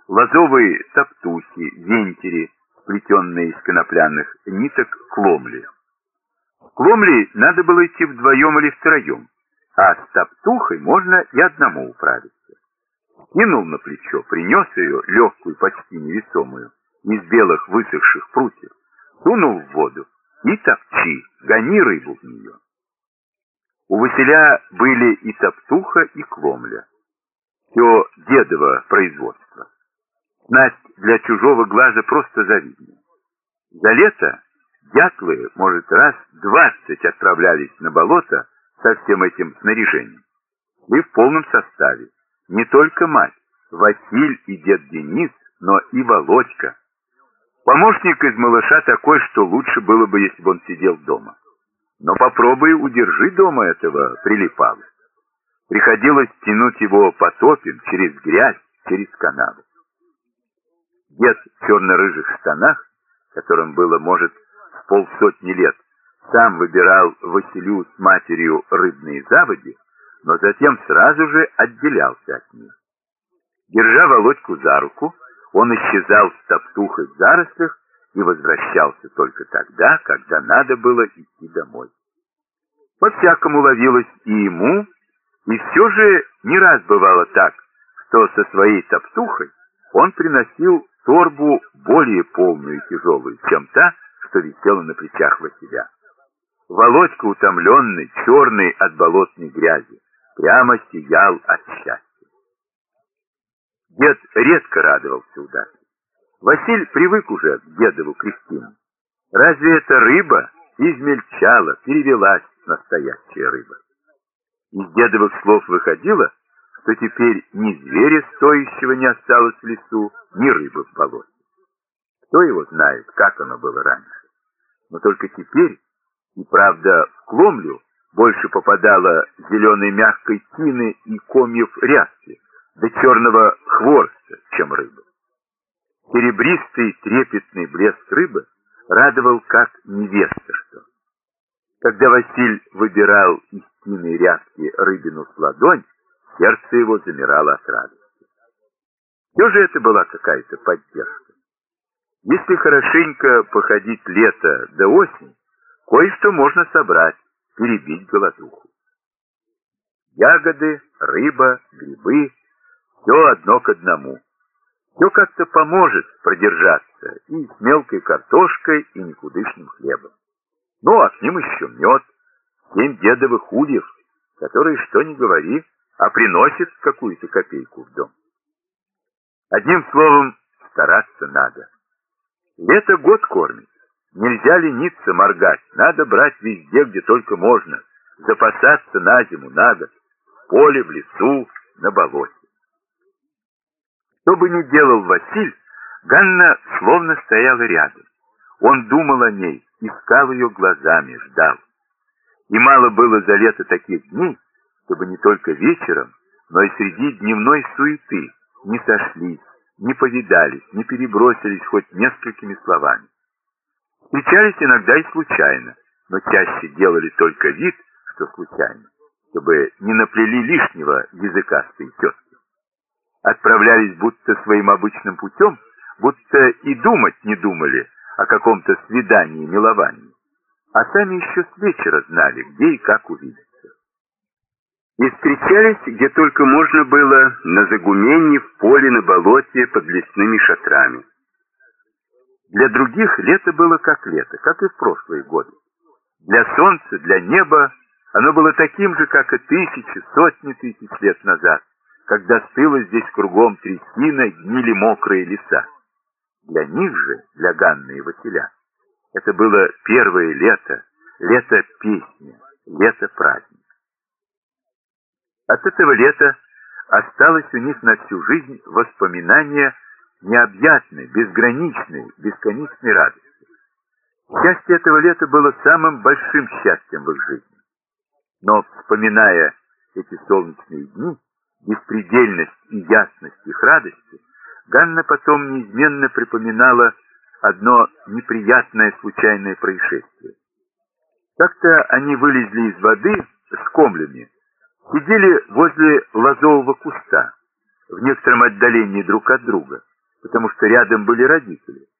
лозовые топтухи, вентери, сплетенные из конопляных ниток кломли. В кломли надо было идти вдвоем или втроем, а с топтухой можно и одному управиться. Кинул на плечо, принес ее, легкую, почти невесомую, из белых высохших прутьев, сунул в воду и топчи, гони рыбу в нее. У Василя были и топтуха, и кломля. Все дедово производство. Снасть для чужого глаза просто завидная. За лето дятлы, может, раз 20 отправлялись на болото со всем этим снаряжением. И в полном составе. Не только мать, Василь и дед Денис, но и Володька. Помощник из малыша такой, что лучше было бы, если бы он сидел дома. Но попробуй удержи дома этого прилипала. Приходилось тянуть его потопем через грязь, через канаву. Дед в черно-рыжих штанах, которым было, может, с 50 лет, сам выбирал Василю с матерью рыбные заводи, но затем сразу же отделялся от них. Держа Володьку за руку, он исчезал с топтухой в зарослях и возвращался только тогда, когда надо было идти домой. По-всякому ловилось и ему, и все же не раз бывало так, что со своей топтухой он приносил торбу более полную и тяжелую, чем та, что висела на плечах Василя. Володька, утомленный, черный от болотной грязи, прямо сиял от счастья. Дед редко радовался удаче. Василь привык уже к дедову крестину. Разве эта рыба измельчала, перевелась настоящая рыба? Из дедовых слов выходило, что теперь ни зверя стоящего не осталось в лесу, ни рыбы в болоте. Кто его знает, как оно было раньше. Но только теперь, и правда в кломлю, больше попадало зеленой мягкой тины и комьев ряски, до черного хворста, чем рыбы. Серебристый трепетный блеск рыбы радовал, как невеста что. Когда Василь выбирал из тины и ряски рыбину с ладонь, сердце его замирало от радости. Все же это была какая-то поддержка. Если хорошенько походить лето до осени, кое-что можно собрать, перебить голодуху. Ягоды, рыба, грибы — все одно к одному. Все как-то поможет продержаться и с мелкой картошкой, и никудышным хлебом. Ну, а к ним еще мед, 7 дедовых ульев, которые, что ни говори, а приносят какую-то копейку в дом. Одним словом, стараться надо. Лето год кормит. Нельзя лениться, моргать. Надо брать везде, где только можно. Запасаться на зиму, на год. В поле, в лесу, на болоте. Что бы ни делал Василь, Ганна словно стояла рядом. Он думал о ней, искал ее глазами, ждал. И мало было за лето таких дней, чтобы не только вечером, но и среди дневной суеты не сошлись, не повидались, не перебросились хоть несколькими словами. Встречались иногда и случайно, но чаще делали только вид, что случайно, чтобы не наплели лишнего языкастые тетки. Отправлялись будто своим обычным путем, будто и думать не думали о каком-то свидании, миловании, а сами еще с вечера знали, где и как увидеться. И встречались, где только можно было, на загуменье, в поле, на болоте, под лесными шатрами. Для других лето было как лето, как и в прошлые годы. Для солнца, для неба оно было таким же, как и тысячи, сотни тысяч лет назад, когда стыло здесь кругом трясина, гнили мокрые леса. Для них же, для Ганны и Василя, это было первое лето, лето песни, лето праздника. От этого лета осталось у них на всю жизнь воспоминание необъятной, безграничной, бесконечной радости. Счастье этого лета было самым большим счастьем в их жизни. Но, вспоминая эти солнечные дни, беспредельность и ясность их радости, Ганна потом неизменно припоминала одно неприятное случайное происшествие. Как-то они вылезли из воды с комлями, сидели возле лозового куста, в некотором отдалении друг от друга, потому что рядом были родители.